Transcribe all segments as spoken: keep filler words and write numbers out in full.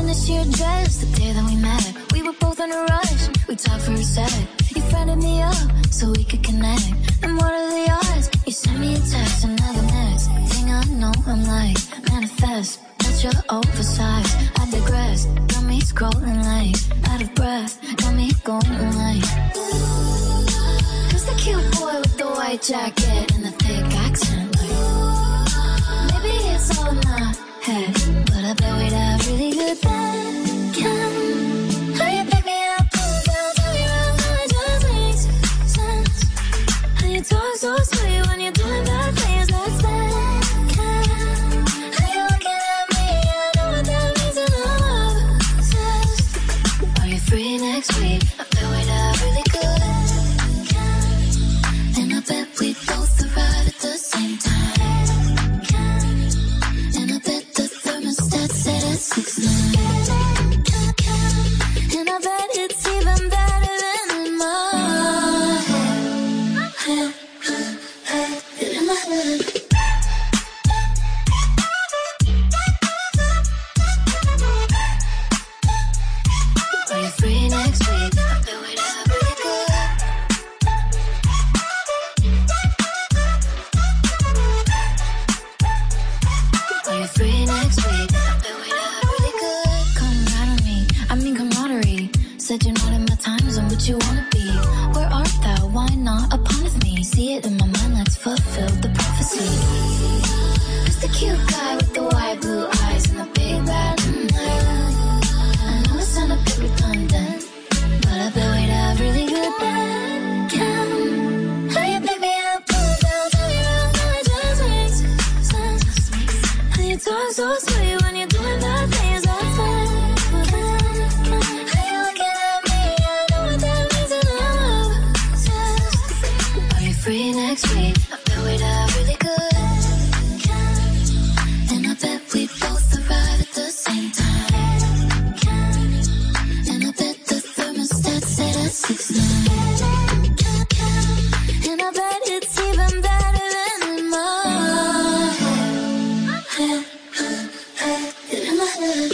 this your dress, the day that we met. We were both in a rush, we talked for a sec. You friended me up, so we could connect. And what are the odds? You sent me a text, and now the next thing I know, I'm like, manifest. That's your oversized, I digress. Got me scrolling like, out of breath. Got me going like, who's the cute boy with the white jacket and the thick accent? Like, maybe it's all in my head, but I bet we'd have really good then. Can how you pick me up, pull down, tell me around, how it just makes sense. How you talk so sweet when you're doing bad things, that's that. Can how you looking at me, I know what that means in love obsessed. Are you free next week? I bet we'd have really good. Can and I bet we both arrive at the same time. Can and I bet the thermostat set at six nine. And I bet it's even better than in my head. In my head. Are you free next week? I bet we'd have really good. Are you free next week? I bet we'd have really good. Come right on me, I mean camaraderie. Said you're not in my time zone, but you wanna be. Where art thou? Why not upon with me? See it in my mind, let's fulfill the prophecy. Who's the cute guy with the wide blue eyes and the big bad mm, I know it sound a bit redundant, but I bet we'd have really good then. Can how you pick me up, pull down, tell me around, how it just makes sense. How you talk so sweet when you're doing bad things, that's that. How you looking at me, I know what that means in love obsessed. Are you free next week? I bet we'd have really good. And I bet we both arrive at the same time. And I bet the thermostat set at six nine. And I bet it's even better than in my head. In my head.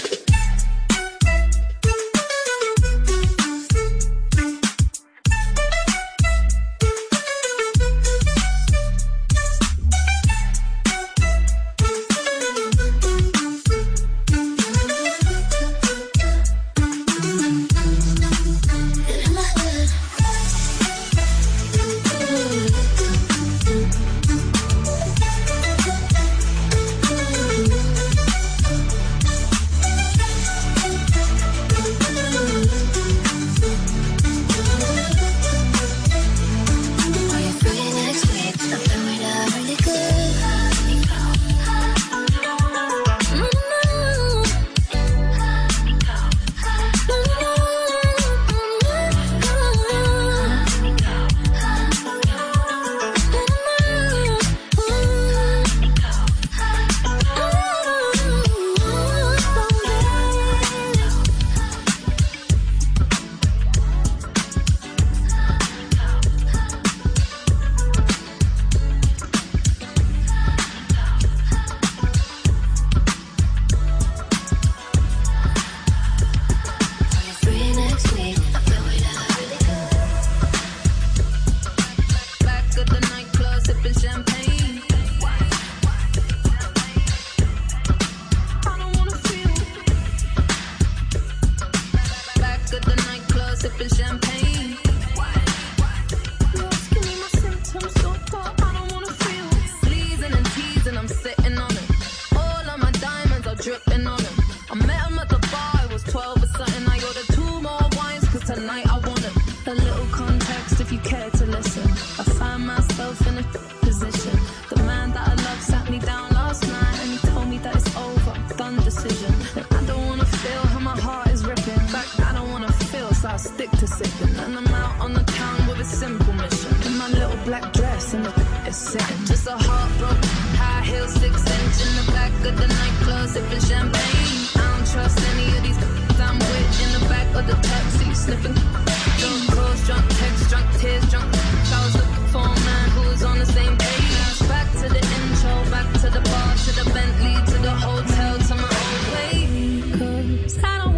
To the Bentley, to the hotel, to my own way. 'Cause I don't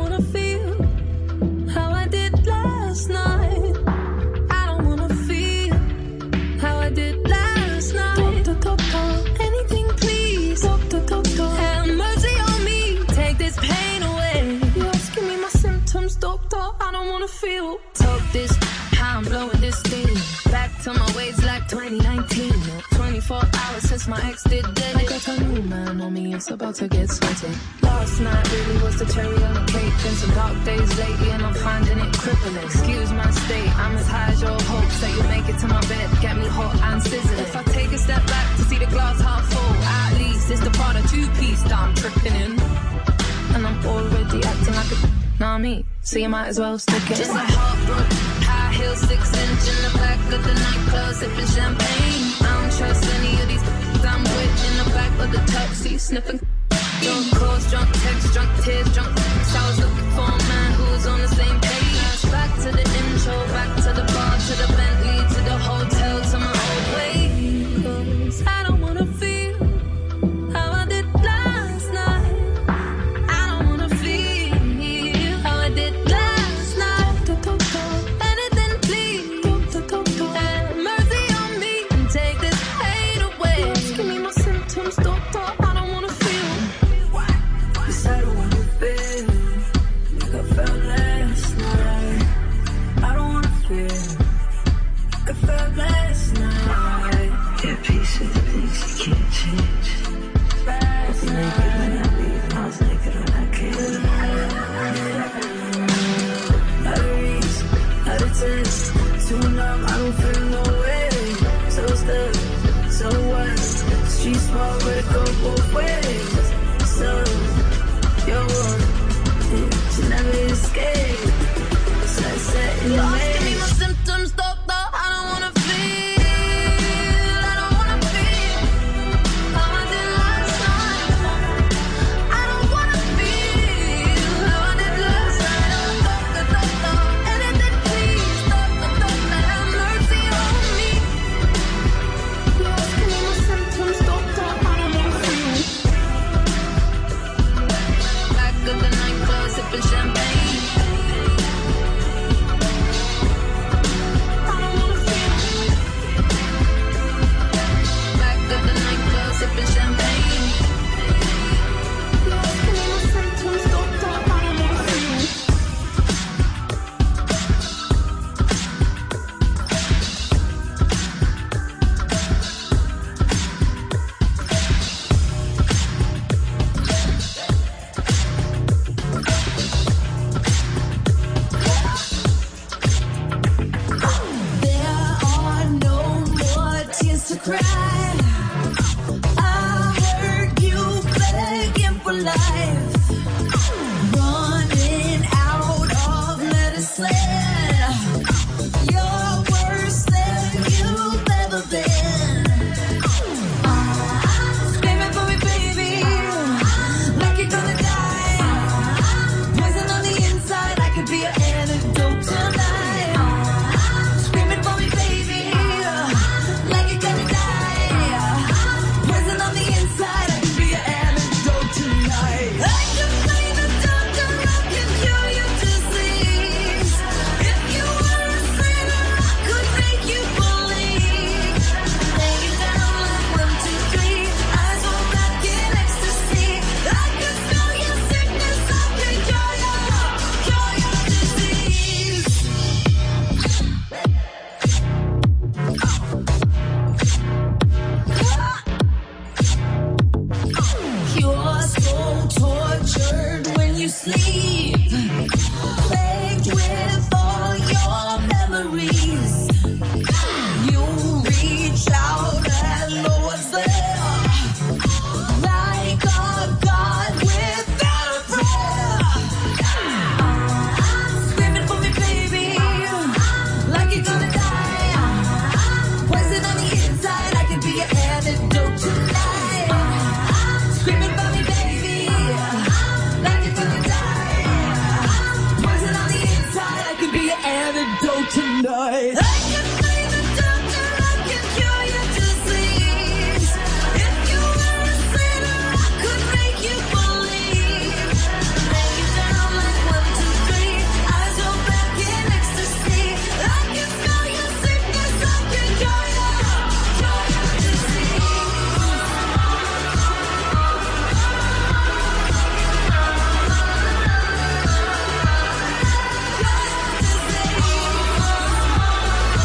next day. I got a new man on me, it's about to get sweaty. Last night really was the cherry on the cake. Been some dark days lately and I'm finding it crippling. Excuse my state, I'm as high as your hopes that you'll make it to my bed, get me hot and sizzling. If I take a step back to see the glass half full, at least it's the Prada two-piece that I'm tripping in. And I'm already acting like a nah me, so you might as well stick it. Just a heartbroken, high heel, six inch in the back of the nightclub, sipping champagne. I don't trust any of these I'm with in the back of the taxi, sniffing. Drunk calls, drunk texts, drunk tears, drunk texts. I was looking for a man who was on the same page. Back to the intro, back to the bar, to the Bentley, to the hotel, to my old way. 'Cause I don't wanna feel how I did last night. I don't wanna feel how I did last night. Anything please, have mercy on me and take this pain away. Give me my symptoms, doctor, I don't wanna feel. Yes, I don't wanna feel like I felt last night. I don't wanna feel like I felt last night. Yeah, peace with the things you can't change. I was naked when I leave, I was naked when I came. Out of reach, out of touch, too numb, I don't feel no way. So stuck, so what? Street small, but it go both ways. So, yo, you never escape. So I set in the maze. Give me my symptoms, doctor, I don't wanna feel. I don't wanna feel how I did last night. I don't wanna feel how I did last night. Oh, doctor, doctor, anything please, doctor, doctor, have mercy on me. Yes, give me my symptoms, doctor, I don't wanna feel. Back of the nightclub, sipping champagne. I don't wanna feel. Back of the nightclub, sipping champagne. Yes, give me my symptoms, doctor, I don't wanna feel. There are no more tears to cry. I heard you begging for life, running out of medicine. You're worse than you've ever been. Screaming for me, baby, like you're gonna die. Poison on the inside, I could be an antidote tonight. Screaming for me, baby, like you're gonna die. Poison on the inside, I could be an antidote tonight. I can find a doctor who can cure your disease. If you were a sinner, I could make you believe. Lay you down like one, two, three, eyes roll back in ecstasy. I could smell your sickness, I can cure your, cure your disease. You're so tortured when you sleep, plagued with all your memories. You reach out and know what's there, like a god without a prayer. Screaming for me, baby, like you're gonna die. Poison on the inside, I could be your antidote tonight. Screaming for me, baby, like you're gonna die. Poison on the inside, I could be your antidote tonight. I can find a doctor who can cure your disease. If you were a sinner, I could make you believe. Lay you down like one, two, three, eyes roll back in ecstasy. I can smell your sickness, I can cure your, cure your disease. Cure your disease.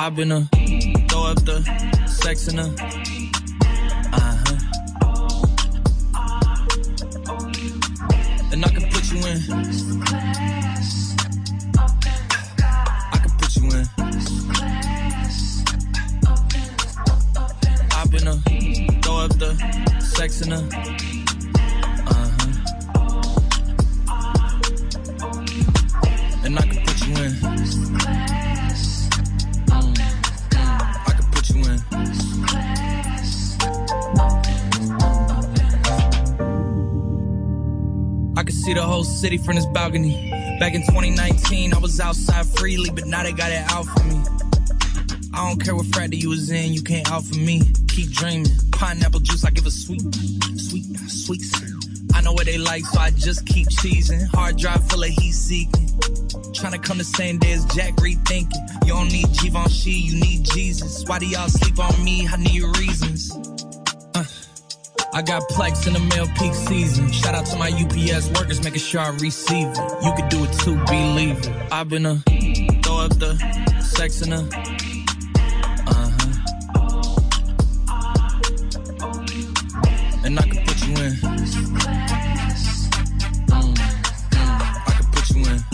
I've been a throw up the sex in a uh-huh. And I can put you in. I can put you in. I've been a throw up the sex in a uh-huh. And I can put you in. I could see the whole city from this balcony. Back in twenty nineteen, I was outside freely, but now they got it out for me. I don't care what fraternity you was in, you can't out for me. Keep dreaming, pineapple juice, I give a sweet, sweet, sweet. I know what they like, so I just keep cheesing. Hard drive full of heat seeking. Tryna come the same day as Jack, rethinking. You don't need Givenchy, you need Jesus. Why do y'all sleep on me? I need reasons. Uh. I got Plex in the mail peak season. Shout out to my U P S workers, making sure I receive it. You could do it too, believe it. I've been a throw up the sex in a uh-huh. And I can put you in. Mm, mm, I can put you in.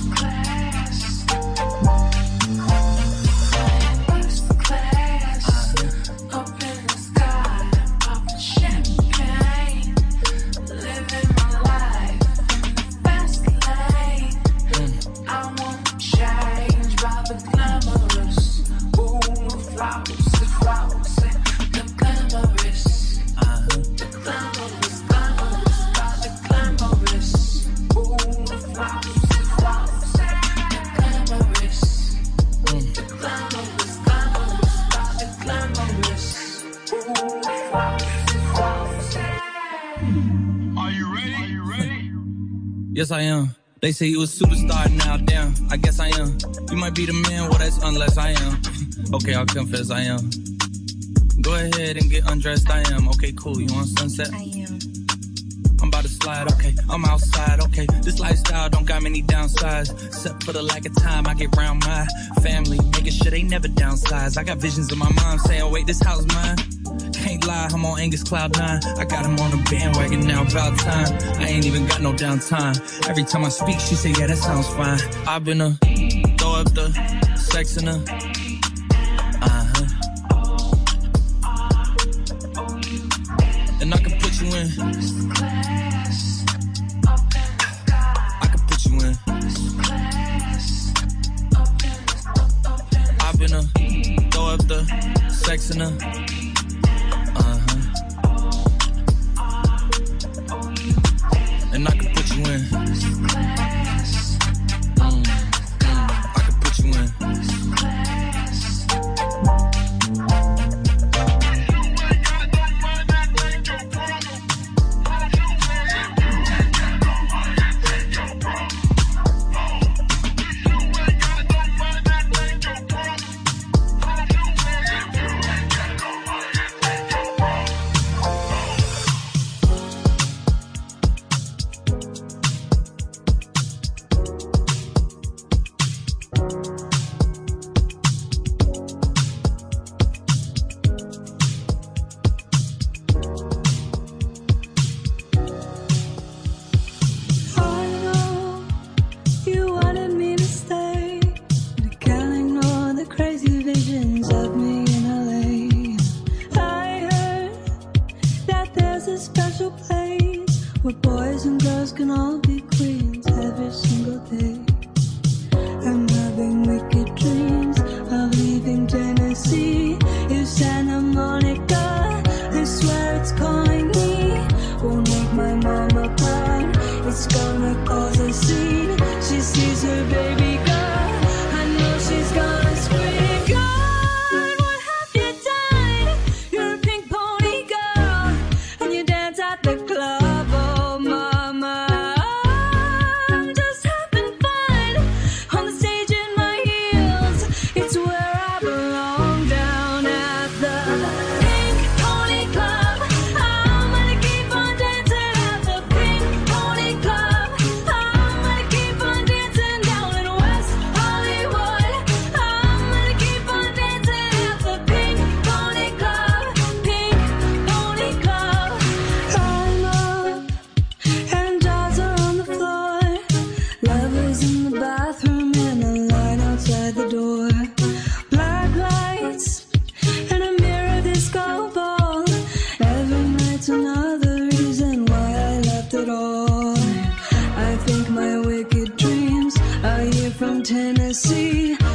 Yes, I am. They say you a superstar now, damn, I guess I am. You might be the man, well, that's unless I am. Okay, I'll confess I am. Go ahead and get undressed, I am. Okay, cool, you want sunset? I am. I'm about to slide, okay, I'm outside, okay. This lifestyle don't got many downsides. Except for the lack of time I get around my family. Making sure they never downsize. I got visions in my mind saying, wait, this house mine. Can't lie, I'm on Angus Cloud nine. I got him on the bandwagon now, about time. I ain't even got no downtime. Every time I speak, she say, yeah, that sounds fine. I've been a throw up the sex in a uh-huh. And I can put you in. I can put you in. I've been a throw up the sex in a uh-huh. And I can put you in. Mm, mm, I can put you in.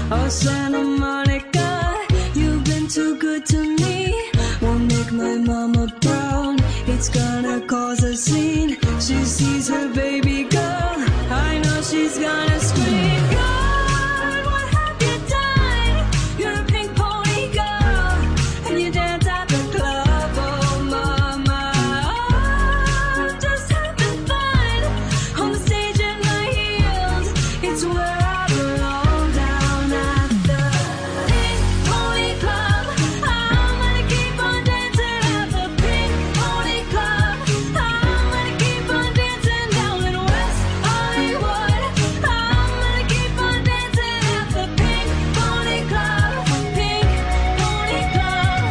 Oh, Santa Monica, you've been too good to me. Won't make my mama proud. It's gonna cause a scene. She sees her baby girl. I know she's gonna scream. God, what have you done? You're a pink pony girl, and you dance at the club. Oh, mama, I'm just having fun on the stage in my heels. It's where I belong, down at the Pink Pony Club. I'm gonna keep on dancing at the Pink Pony Club. I'm gonna keep on dancing down in West Hollywood. I'm gonna keep on dancing at the Pink Pony Club. Pink Pony Club.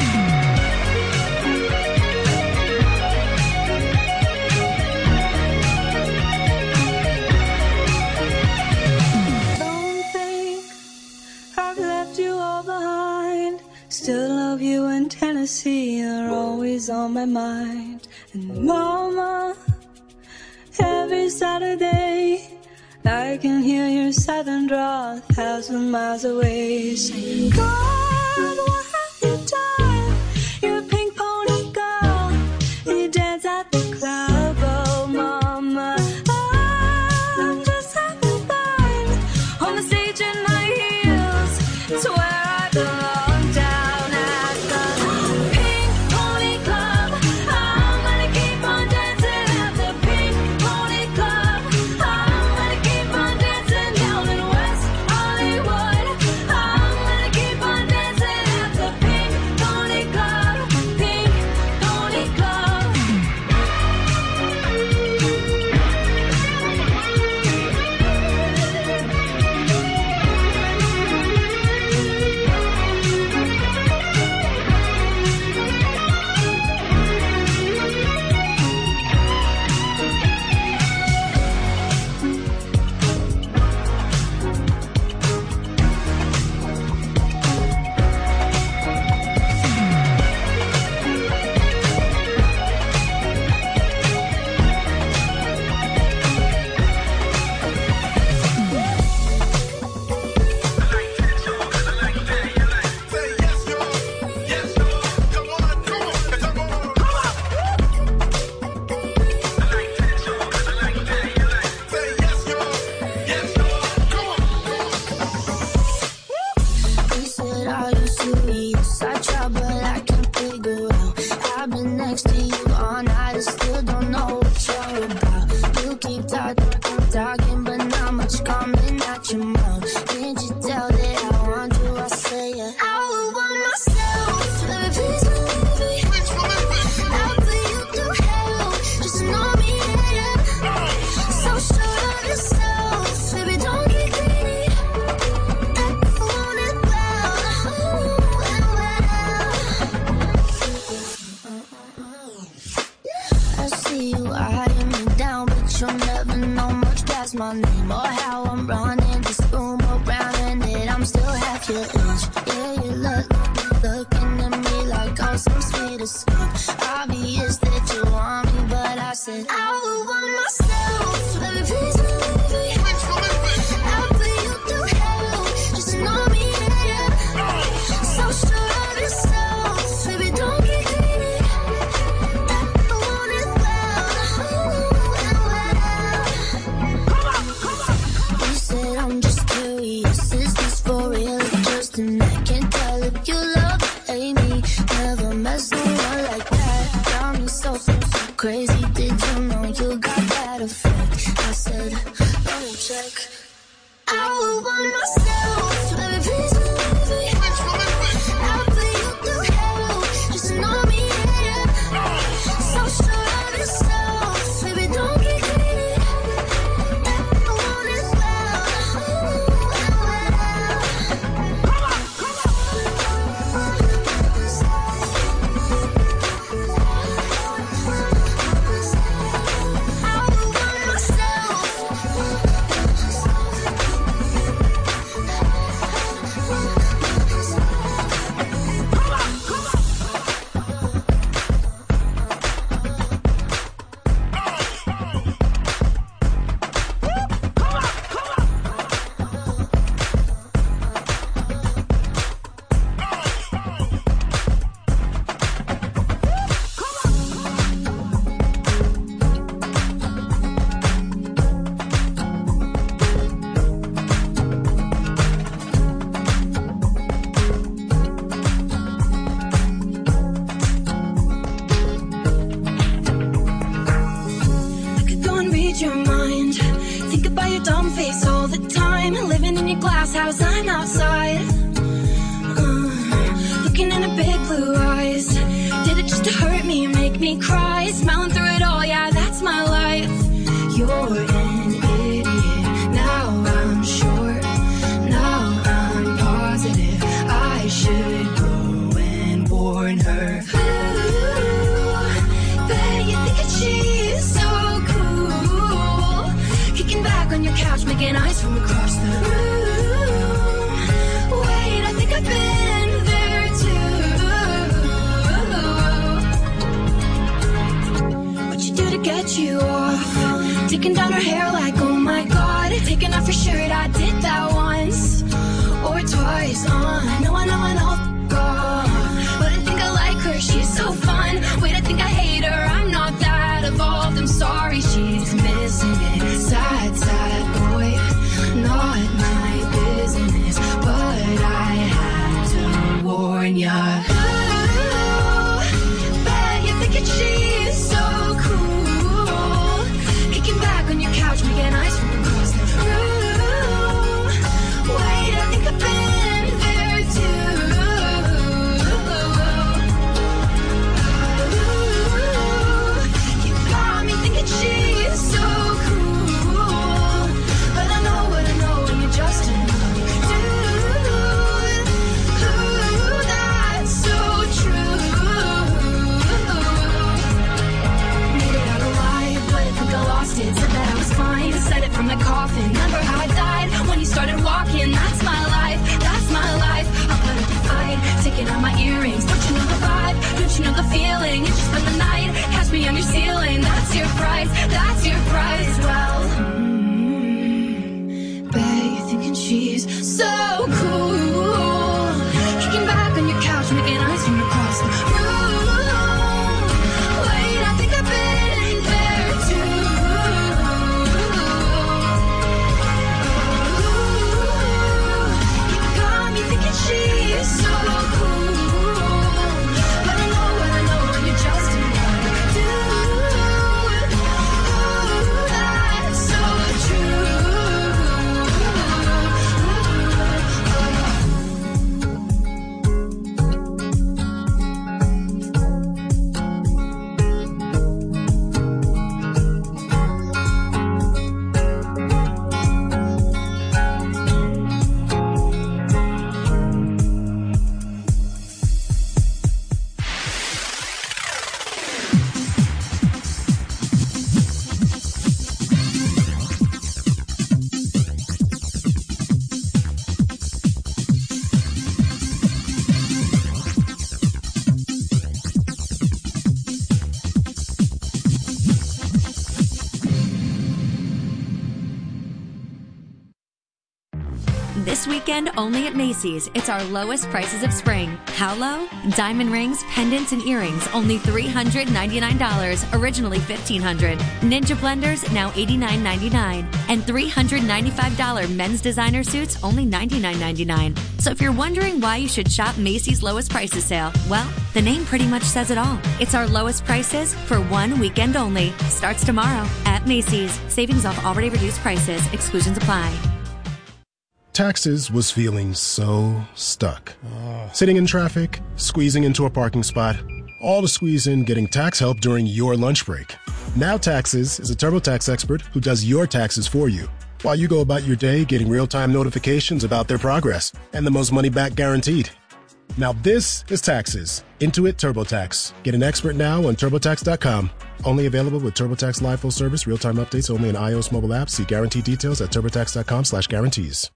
Don't think I've left you all behind. Still love you in Tennessee. You're always on my mind. And mama, every Saturday I can hear your southern drawl a thousand miles away. Saying, God, what have you done? You're a pink pony girl, and you dance at the club. Oh, mama, I'm just having fun on the stage in my heels. It's where I belong, down at the Pink Pony Club. I'm gonna keep on dancing at the Pink Pony Club. I'm gonna keep on dancing down in West Hollywood. I'm gonna keep on dancing at the Pink Pony Club. Pink Pony Club. He said, are you serious? I try, but I can't figure out. I've been next to you all night and still don't know what you're about. You keep talking, talking, but not much coming out your mouth. Can't you tell that I want you? I say it. I would want myself. Baby, please believe me. I'll put you through hell. Just know me, yeah. So sure of yourself. Baby, don't get greedy. I want it well, ooh, and well. I see you eyeing me down, but you'll never know much past my name or how I'm running this room around, and that I'm still half your age. Yeah, you look, looking at me like I'm some sweet escape. Obvious that you want me, but I said I would want myself. Baby, please believe me. I'll put you through hell. Just know me, yeah. So sure of yourself. Baby, don't get greedy. I want it well, ooh, and well. You said I'm just curious. Is this for real? Just an me cry, smiling through it all, yeah, that's my life. You're an idiot, now I'm sure, now I'm positive, I should go and warn her. Ooh, bet you think that she's so cool, kicking back on your couch, making eyes from across the room. Wait, I think I've been there too. What you do to get you off? Taking down her hair like, oh my god. Taking off her shirt, I did that once or twice. Uh, I know, I know, I know, f*** off. But I think I like her, she's so fun. Wait, I think I hate her, I'm not that evolved. I'm sorry, she's missing it. Sad, sad boy, not my business. But I have to warn ya. Ooh, bet you think she's so cool, kicking back on your couch, making eyes from across the room. Wait, I think I've been there too. Ooh, you got me thinking she's so cool, but I know what I know when you're just another dude. Ooh, that's so true. Made it out alive, but I think I lost it. Said that I was fine, said it from the coffin. Remember how I died when you started walking? That's my life, that's my life. I'll put up a fight, taking out my earrings. Don't you know the vibe? Don't you know the feeling? You just spend the night, catch me on your ceiling. That's your price, that's your price. Well, mm, bet you're thinking she's so cool, kicking back on your couch, making eyes from across the room. Wait, I think I've been there too. Ooh, you got me thinking she's so cool, but I know what I know when you're just another dude. Ooh, that's so true. This weekend, only at Macy's, it's our lowest prices of spring. How low? Diamond rings, pendants, and earrings, only three hundred ninety-nine dollars, originally fifteen hundred dollars. Ninja blenders, now eighty-nine ninety-nine. And three hundred ninety-five dollars men's designer suits, only ninety-nine ninety-nine. So if you're wondering why you should shop Macy's lowest prices sale, well, the name pretty much says it all. It's our lowest prices for one weekend only. Starts tomorrow at Macy's. Savings off already reduced prices. Exclusions apply. Taxes was feeling so stuck. Sitting in traffic, squeezing into a parking spot, all to squeeze in getting tax help during your lunch break. Now Taxes is a TurboTax expert who does your taxes for you, while you go about your day getting real-time notifications about their progress and the most money back guaranteed. Now this is Taxes. Intuit TurboTax. Get an expert now on TurboTax dot com. Only available with TurboTax Live Full Service. Real-time updates only in iOS mobile apps. See guarantee details at TurboTax dot com slash guarantees.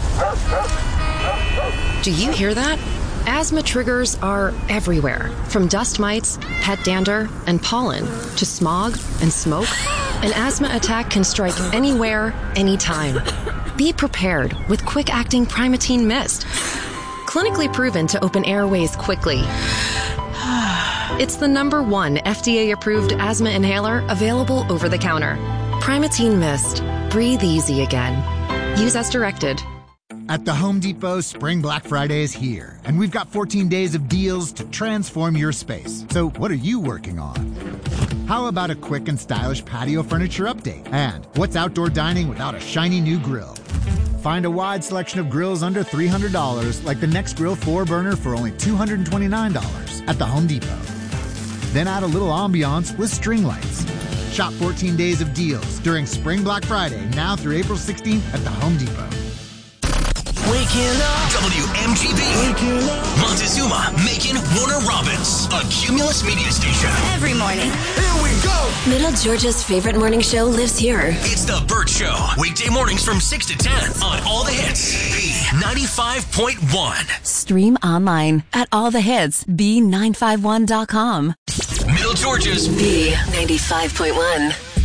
Do you hear that? Asthma triggers are everywhere, from dust mites, pet dander, and pollen, to smog and smoke. An asthma attack can strike anywhere, anytime. Be prepared with quick-acting Primatene Mist. Clinically proven to open airways quickly. It's the number one F D A-approved asthma inhaler available over the counter. Primatene Mist. Breathe easy again. Use as directed. At the Home Depot, Spring Black Friday is here, and we've got fourteen days of deals to transform your space. So what are you working on? How about a quick and stylish patio furniture update? And what's outdoor dining without a shiny new grill? Find a wide selection of grills under three hundred dollars, like the Next Grill four burner for only two hundred twenty-nine dollars at the Home Depot. Then add a little ambiance with string lights. Shop fourteen days of deals during Spring Black Friday, now through April sixteenth at the Home Depot. Waking up. W M G B. Waking up. Montezuma, Macon, Warner Robins. A Cumulus Media Station. Every morning. Here we go. Middle Georgia's favorite morning show lives here. It's The Burt Show. Weekday mornings from six to ten on All the Hits. B ninety-five point one. Stream online at all the hits b nine five one dot com. Middle Georgia's B ninety-five point one.